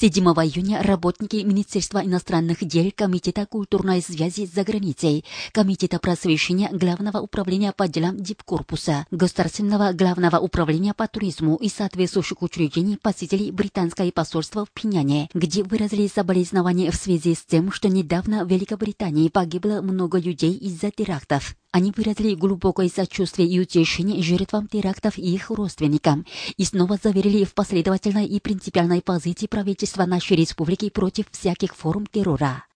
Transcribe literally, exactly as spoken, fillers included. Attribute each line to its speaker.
Speaker 1: седьмого июня работники Министерства иностранных дел, Комитета культурной связи за границей, Комитета просвещения Главного управления по делам дипкорпуса, Государственного главного управления по туризму и соответствующих учреждений посетили британское посольство в Пхеньяне, где выразили соболезнования в связи с тем, что недавно в Великобритании погибло много людей из-за терактов. Они выразили глубокое сочувствие и утешение жертвам терактов и их родственникам и снова заверили в последовательной и принципиальной позиции правительства нашей республики против всяких форм террора.